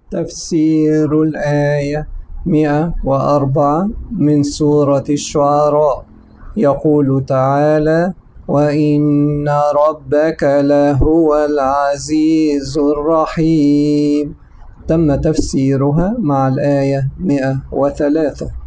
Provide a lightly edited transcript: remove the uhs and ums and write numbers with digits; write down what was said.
تفسير الآية 104 من سورة الشعراء. يقول تعالى: وإن ربك لهو العزيز الرحيم. تم تفسيرها مع الآية 103.